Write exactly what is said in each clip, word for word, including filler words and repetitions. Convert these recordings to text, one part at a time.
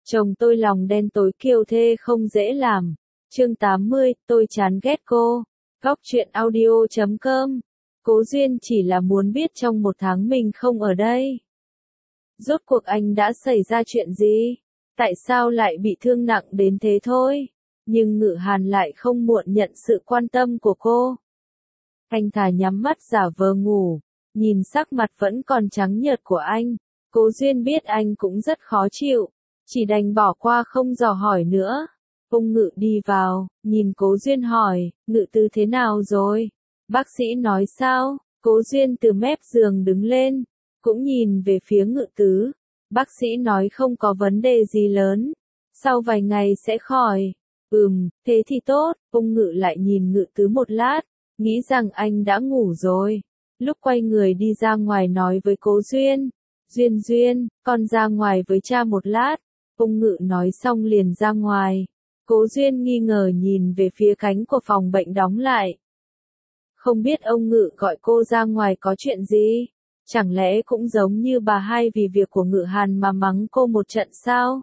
Chồng tôi lòng đen tối kiêu thê không dễ làm. Chương tám mươi, tôi chán ghét cô. Góc truyện audio chấm com. Cố Duyên chỉ là muốn biết trong một tháng mình không ở đây, rốt cuộc anh đã xảy ra chuyện gì? Tại sao lại bị thương nặng đến thế thôi? Nhưng Ngự Hàn lại không muộn nhận sự quan tâm của cô. Anh thà nhắm mắt giả vờ ngủ, nhìn sắc mặt vẫn còn trắng nhợt của anh. Cố Duyên biết anh cũng rất khó chịu, chỉ đành bỏ qua không dò hỏi nữa. Ông Ngự đi vào, nhìn Cố Duyên hỏi, Ngự Tứ thế nào rồi? Bác sĩ nói sao? Cố Duyên từ mép giường đứng lên, cũng nhìn về phía Ngự Tứ. Bác sĩ nói không có vấn đề gì lớn, sau vài ngày sẽ khỏi. Ừm, thế thì tốt. Ông Ngự lại nhìn Ngự Tứ một lát, nghĩ rằng anh đã ngủ rồi. Lúc quay người đi ra ngoài nói với Cố Duyên, Duyên Duyên, con ra ngoài với cha một lát. Ông Ngự nói xong liền ra ngoài. Cố Duyên nghi ngờ nhìn về phía cánh của phòng bệnh đóng lại. Không biết ông Ngự gọi cô ra ngoài có chuyện gì? Chẳng lẽ cũng giống như bà hai vì việc của Ngự Hàn mà mắng cô một trận sao?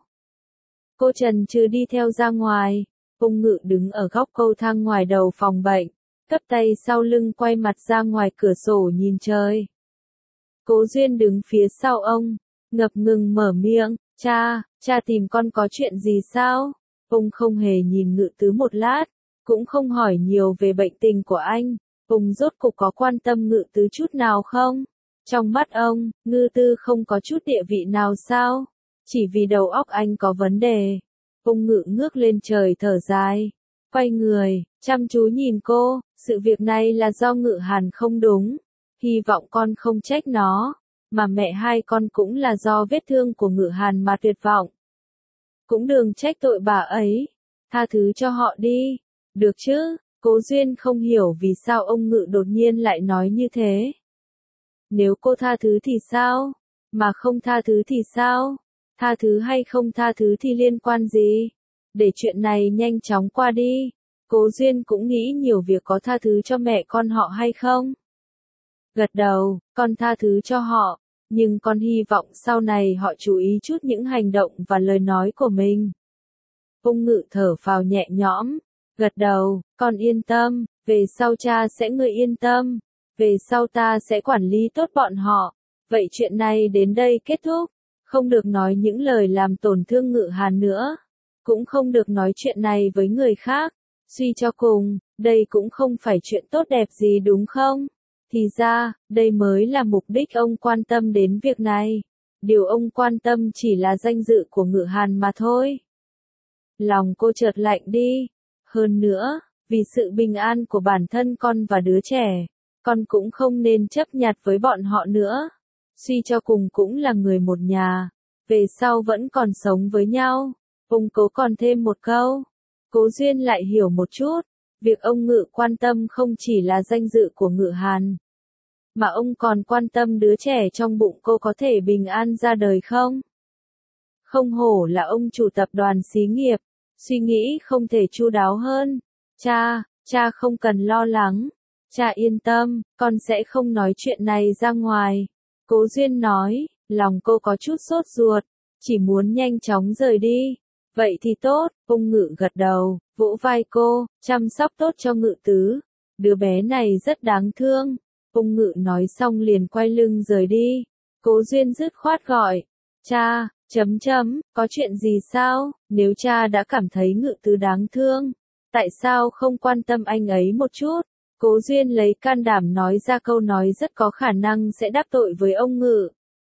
Cô Trần Trừ đi theo ra ngoài. Ông Ngự đứng ở góc cầu thang ngoài đầu phòng bệnh, cấp tay sau lưng quay mặt ra ngoài cửa sổ nhìn trời. Cố Duyên đứng phía sau ông, ngập ngừng mở miệng, cha, cha tìm con có chuyện gì sao? Ông không hề nhìn Ngự Tứ một lát, cũng không hỏi nhiều về bệnh tình của anh. Ông rốt cục có quan tâm Ngự Tứ chút nào không? Trong mắt ông, Ngự Tứ không có chút địa vị nào sao? Chỉ vì đầu óc anh có vấn đề. Ông Ngự ngước lên trời thở dài, quay người, chăm chú nhìn cô, sự việc này là do Ngự Hàn không đúng. Hy vọng con không trách nó, mà mẹ hai con cũng là do vết thương của Ngự Hàn mà tuyệt vọng. Cũng đừng trách tội bà ấy, tha thứ cho họ đi, được chứ? Cố Duyên không hiểu vì sao ông Ngự đột nhiên lại nói như thế. Nếu cô tha thứ thì sao? Mà không tha thứ thì sao? Tha thứ hay không tha thứ thì liên quan gì? Để chuyện này nhanh chóng qua đi. Cố Duyên cũng nghĩ nhiều việc có tha thứ cho mẹ con họ hay không? Gật đầu, con tha thứ cho họ, nhưng con hy vọng sau này họ chú ý chút những hành động và lời nói của mình. Ông Ngự thở phào nhẹ nhõm, gật đầu, con yên tâm, về sau cha sẽ người yên tâm, về sau ta sẽ quản lý tốt bọn họ. Vậy chuyện này đến đây kết thúc, không được nói những lời làm tổn thương Ngự Hàn nữa, cũng không được nói chuyện này với người khác. Suy cho cùng, đây cũng không phải chuyện tốt đẹp gì đúng không? Thì ra, đây mới là mục đích ông quan tâm đến việc này. Điều ông quan tâm chỉ là danh dự của Ngự Hàn mà thôi. Lòng cô chợt lạnh đi. Hơn nữa, vì sự bình an của bản thân con và đứa trẻ, con cũng không nên chấp nhặt với bọn họ nữa. Suy cho cùng cũng là người một nhà, về sau vẫn còn sống với nhau. Ông Cố còn thêm một câu. Cố Duyên lại hiểu một chút. Việc ông Ngự quan tâm không chỉ là danh dự của Ngự Hàn, mà ông còn quan tâm đứa trẻ trong bụng cô có thể bình an ra đời không? Không hổ là ông chủ tập đoàn xí nghiệp, suy nghĩ không thể chu đáo hơn. Cha, cha không cần lo lắng. Cha yên tâm, con sẽ không nói chuyện này ra ngoài. Cố Duyên nói, lòng cô có chút sốt ruột, chỉ muốn nhanh chóng rời đi. Vậy thì tốt, ông Ngự gật đầu, vỗ vai cô, chăm sóc tốt cho Ngự Tứ. Đứa bé này rất đáng thương. Ông Ngự nói xong liền quay lưng rời đi. Cố Duyên dứt khoát gọi, cha, chấm chấm, có chuyện gì sao? Nếu cha đã cảm thấy Ngự Tứ đáng thương, tại sao không quan tâm anh ấy một chút? Cố Duyên lấy can đảm nói ra câu nói rất có khả năng sẽ đắc tội với ông Ngự.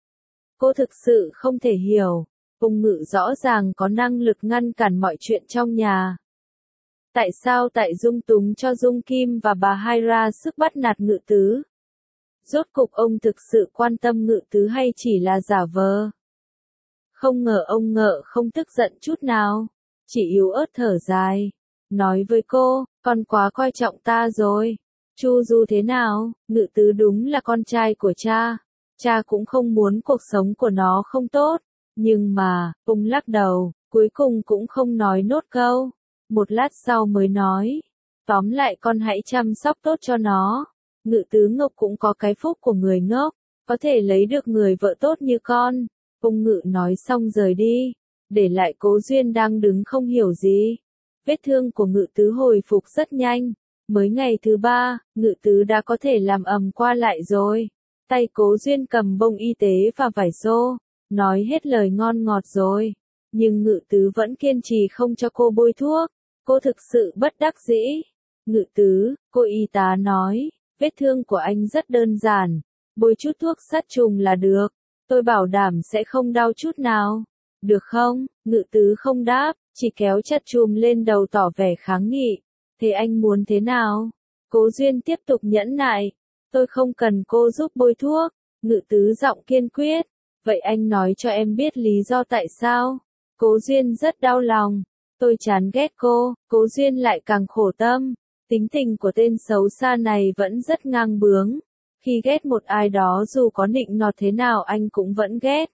Cô thực sự không thể hiểu. Ông Ngự rõ ràng có năng lực ngăn cản mọi chuyện trong nhà. Tại sao tại dung túng cho Dung Kim và bà hai ra sức bắt nạt Ngự Tứ? Rốt cục ông thực sự quan tâm Ngự Tứ hay chỉ là giả vờ? Không ngờ ông Ngự không tức giận chút nào, chỉ yếu ớt thở dài, nói với cô, con quá coi trọng ta rồi. Chu Du thế nào? Ngự Tứ đúng là con trai của cha, cha cũng không muốn cuộc sống của nó không tốt. Nhưng mà, ông lắc đầu, cuối cùng cũng không nói nốt câu. Một lát sau mới nói, tóm lại con hãy chăm sóc tốt cho nó. Ngự Tứ ngốc cũng có cái phúc của người ngốc, có thể lấy được người vợ tốt như con. Ông Ngự nói xong rời đi. để lại Cố Duyên đang đứng không hiểu gì. Vết thương của Ngự Tứ hồi phục rất nhanh. Mới ngày thứ ba, Ngự Tứ đã có thể làm ầm qua lại rồi. Tay Cố Duyên cầm bông y tế và vải xô, nói hết lời ngon ngọt rồi. Nhưng Ngự Tứ vẫn kiên trì không cho cô bôi thuốc. Cô thực sự bất đắc dĩ. Ngự Tứ, cô y tá nói, vết thương của anh rất đơn giản. Bôi chút thuốc sát trùng là được. Tôi bảo đảm sẽ không đau chút nào. Được không? Ngự Tứ không đáp, chỉ kéo chặt chùm lên đầu tỏ vẻ kháng nghị. Thế anh muốn thế nào? Cố Duyên tiếp tục nhẫn nại. Tôi không cần cô giúp bôi thuốc. Ngự Tứ giọng kiên quyết. Vậy anh nói cho em biết lý do tại sao? Cố Duyên rất đau lòng. Tôi chán ghét cô. Cố Duyên lại càng khổ tâm. Tính tình của tên xấu xa này vẫn rất ngang bướng. Khi ghét một ai đó dù có nịnh nọt thế nào anh cũng vẫn ghét.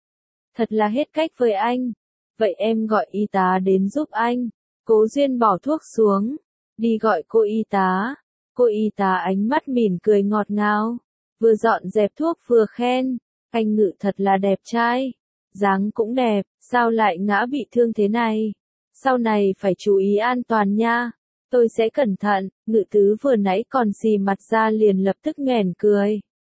Thật là hết cách với anh. Vậy em gọi y tá đến giúp anh. Cố Duyên bỏ thuốc xuống. Đi gọi cô y tá. Cô y tá ánh mắt mỉm cười ngọt ngào. Vừa dọn dẹp thuốc vừa khen. Anh Ngự thật là đẹp trai. Dáng cũng đẹp, sao lại ngã bị thương thế này? Sau này phải chú ý an toàn nha. Tôi sẽ cẩn thận. Ngự Tứ vừa nãy còn xì mặt ra liền lập tức nhoẻn cười.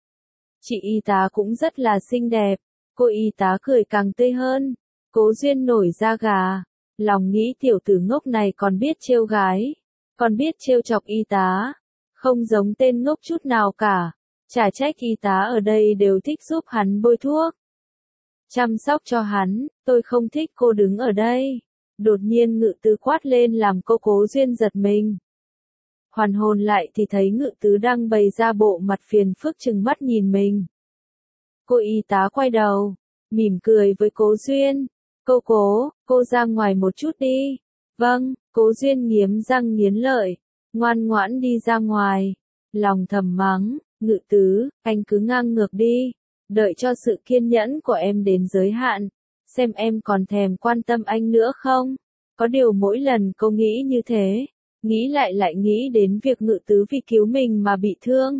Chị y tá cũng rất là xinh đẹp. Cô y tá cười càng tươi hơn. Cố Duyên nổi da gà. Lòng nghĩ tiểu tử ngốc này còn biết trêu gái. Còn biết trêu chọc y tá. Không giống tên ngốc chút nào cả. Chả trách y tá ở đây đều thích giúp hắn bôi thuốc. Chăm sóc cho hắn, tôi không thích cô đứng ở đây. Đột nhiên Ngự Tứ quát lên làm cô Cố Duyên giật mình. Hoàn hồn lại thì thấy Ngự Tứ đang bày ra bộ mặt phiền phức trừng mắt nhìn mình. Cô y tá quay đầu, mỉm cười với Cố Duyên. Cô Cố, cô ra ngoài một chút đi. Vâng, Cố Duyên nghiến răng nghiến lợi, ngoan ngoãn đi ra ngoài. Lòng thầm mắng, Ngự Tứ, anh cứ ngang ngược đi. Đợi cho sự kiên nhẫn của em đến giới hạn. Xem em còn thèm quan tâm anh nữa không? Có điều mỗi lần cô nghĩ như thế, nghĩ lại lại nghĩ đến việc Ngự Tứ vì cứu mình mà bị thương.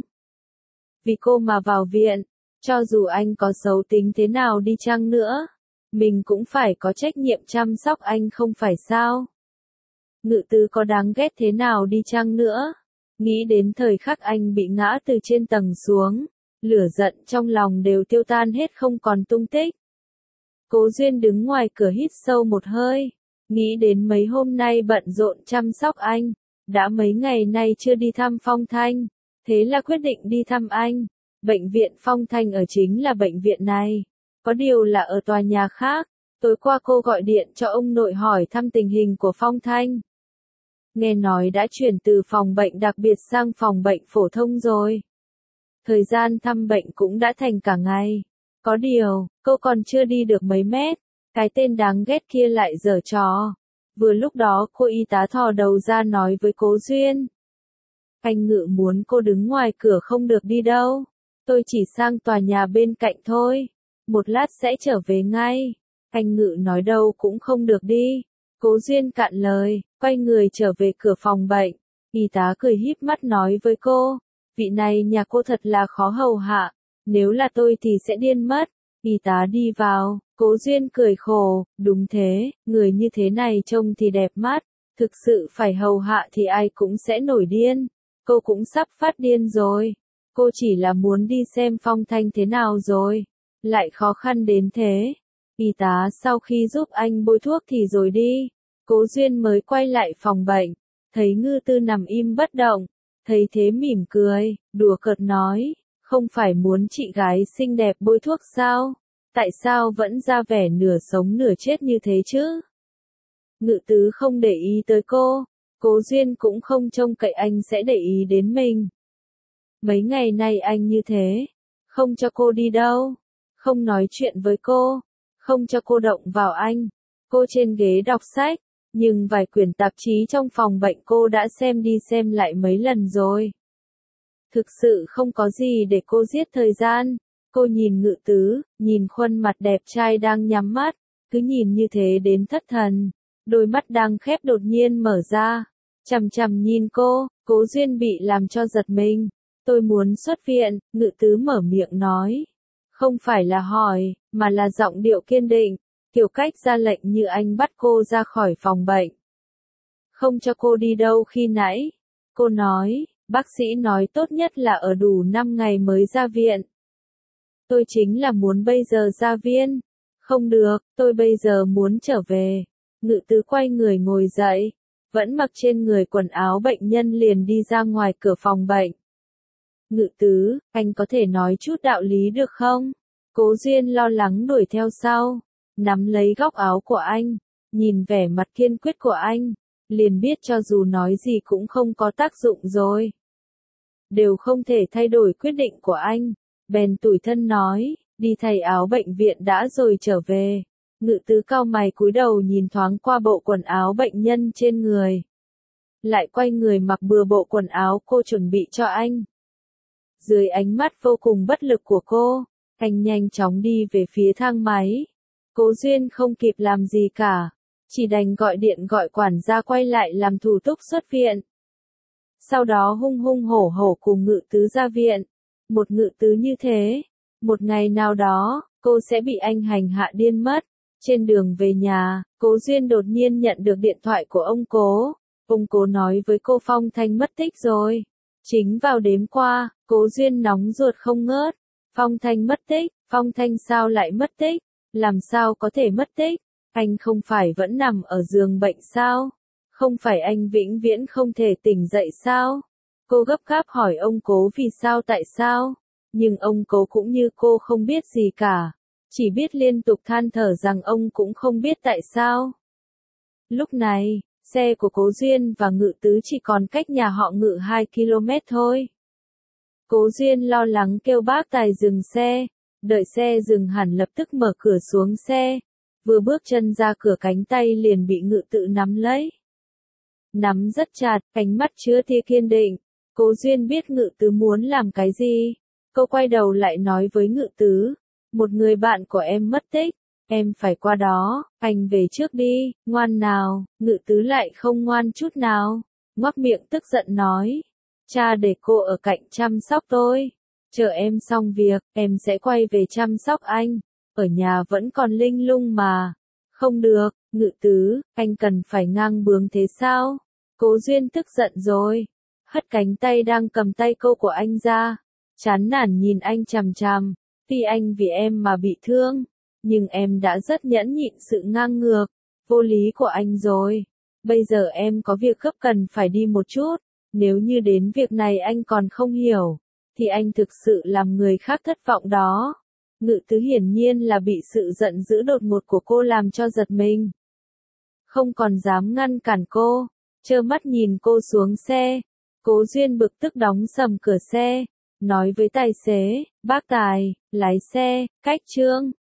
Vì cô mà vào viện, cho dù anh có xấu tính thế nào đi chăng nữa, mình cũng phải có trách nhiệm chăm sóc anh không phải sao? Ngự Tứ có đáng ghét thế nào đi chăng nữa? Nghĩ đến thời khắc anh bị ngã từ trên tầng xuống, lửa giận trong lòng đều tiêu tan hết không còn tung tích. Cố Duyên đứng ngoài cửa hít sâu một hơi, nghĩ đến mấy hôm nay bận rộn chăm sóc anh, đã mấy ngày nay chưa đi thăm Phong Thanh, thế là quyết định đi thăm anh. Bệnh viện Phong Thanh ở chính là bệnh viện này, có điều là ở tòa nhà khác. Tối qua cô gọi điện cho ông nội hỏi thăm tình hình của Phong Thanh. Nghe nói đã chuyển từ phòng bệnh đặc biệt sang phòng bệnh phổ thông rồi. Thời gian thăm bệnh cũng đã thành cả ngày. Có điều, cô còn chưa đi được mấy mét, cái tên đáng ghét kia lại giở trò. Vừa lúc đó cô y tá thò đầu ra nói với Cố Duyên. Anh Ngự muốn cô đứng ngoài cửa không được đi đâu. Tôi chỉ sang tòa nhà bên cạnh thôi. Một lát sẽ trở về ngay. Anh Ngự nói đâu cũng không được đi. Cố Duyên cạn lời, quay người trở về cửa phòng bệnh. Y tá cười híp mắt nói với cô. Vị này nhà cô thật là khó hầu hạ. Nếu là tôi thì sẽ điên mất. Y tá đi vào, Cố Duyên cười khổ, đúng thế, người như thế này trông thì đẹp mắt, thực sự phải hầu hạ thì ai cũng sẽ nổi điên. Cô cũng sắp phát điên rồi. Cô chỉ là muốn đi xem Phong Thanh thế nào rồi. Lại khó khăn đến thế. Y tá sau khi giúp anh bôi thuốc thì rồi đi. Cố Duyên mới quay lại phòng bệnh, thấy Ngư Tư nằm im bất động. Thấy thế mỉm cười, đùa cợt nói. Không phải muốn chị gái xinh đẹp bôi thuốc sao? Tại sao vẫn ra vẻ nửa sống nửa chết như thế chứ? Ngự Tứ không để ý tới cô. Cố Duyên cũng không trông cậy anh sẽ để ý đến mình. Mấy ngày nay anh như thế. Không cho cô đi đâu. Không nói chuyện với cô. Không cho cô động vào anh. Cô trên ghế đọc sách. Nhưng vài quyển tạp chí trong phòng bệnh cô đã xem đi xem lại mấy lần rồi. Thực sự không có gì để cô giết thời gian. Cô nhìn Ngự Tứ, nhìn khuôn mặt đẹp trai đang nhắm mắt, cứ nhìn như thế đến thất thần. Đôi mắt đang khép đột nhiên mở ra, chằm chằm nhìn cô. Cố Duyên bị làm cho giật mình. Tôi muốn xuất viện, Ngự Tứ mở miệng nói. Không phải là hỏi, mà là giọng điệu kiên định. Tiểu Cách ra lệnh như anh bắt cô ra khỏi phòng bệnh. Không cho cô đi đâu khi nãy. Cô nói, bác sĩ nói tốt nhất là ở đủ năm ngày mới ra viện. Tôi chính là muốn bây giờ ra viện. Không được, tôi bây giờ muốn trở về. Ngự tứ quay người ngồi dậy, vẫn mặc trên người quần áo bệnh nhân liền đi ra ngoài cửa phòng bệnh. Ngự tứ, anh có thể nói chút đạo lý được không? Cố Duyên lo lắng đuổi theo sau, nắm lấy góc áo của anh, nhìn vẻ mặt kiên quyết của anh, liền biết cho dù nói gì cũng không có tác dụng rồi. Đều không thể thay đổi quyết định của anh, bèn tủi thân nói, đi thay áo bệnh viện đã rồi trở về. Ngự tứ cau mày cúi đầu nhìn thoáng qua bộ quần áo bệnh nhân trên người. Lại quay người mặc bừa bộ quần áo cô chuẩn bị cho anh. Dưới ánh mắt vô cùng bất lực của cô, anh nhanh chóng đi về phía thang máy. Cố Duyên không kịp làm gì cả, chỉ đành gọi điện gọi quản gia quay lại làm thủ tục xuất viện. Sau đó hung hung hổ hổ cùng ngự tứ ra viện. Một ngự tứ như thế, một ngày nào đó, cô sẽ bị anh hành hạ điên mất. Trên đường về nhà, Cố Duyên đột nhiên nhận được điện thoại của ông Cố. Ông Cố nói với cô Phong Thanh mất tích rồi. Chính vào đêm qua, Cố Duyên nóng ruột không ngớt. Phong Thanh mất tích, Phong Thanh sao lại mất tích? Làm sao có thể mất tích? Anh không phải vẫn nằm ở giường bệnh sao? Không phải anh vĩnh viễn không thể tỉnh dậy sao? Cô gấp gáp hỏi ông Cố vì sao tại sao? Nhưng ông Cố cũng như cô không biết gì cả. Chỉ biết liên tục than thở rằng ông cũng không biết tại sao. Lúc này, xe của Cố Duyên và Ngự Tứ chỉ còn cách nhà họ Ngự hai ki lô mét thôi. Cố Duyên lo lắng kêu bác tài dừng xe, đợi xe dừng hẳn lập tức mở cửa xuống xe. Vừa bước chân ra cửa cánh tay liền bị Ngự Tự nắm lấy. Nắm rất chặt, ánh mắt chứa tia kiên định. Cố Duyên biết Ngự Tứ muốn làm cái gì. Cô quay đầu lại nói với Ngự Tứ. Một người bạn của em mất tích, em phải qua đó, anh về trước đi, ngoan nào. Ngự Tứ lại không ngoan chút nào, ngoác miệng tức giận nói. Cha để cô ở cạnh chăm sóc tôi, chờ em xong việc, em sẽ quay về chăm sóc anh, ở nhà vẫn còn linh lung mà. Không được, Ngự Tứ, anh cần phải ngang bướng thế sao? Cố Duyên tức giận rồi, hất cánh tay đang cầm tay cô của anh ra, chán nản nhìn anh chằm chằm. Tuy anh vì em mà bị thương, nhưng em đã rất nhẫn nhịn sự ngang ngược, vô lý của anh rồi. Bây giờ em có việc gấp cần phải đi một chút, nếu như đến việc này anh còn không hiểu, thì anh thực sự làm người khác thất vọng đó. Ngự Tứ hiển nhiên là bị sự giận dữ đột ngột của cô làm cho giật mình. Không còn dám ngăn cản cô, trơ mắt nhìn cô xuống xe. Cố Duyên bực tức đóng sầm cửa xe, nói với tài xế, bác Tài, lái xe, cách Trương.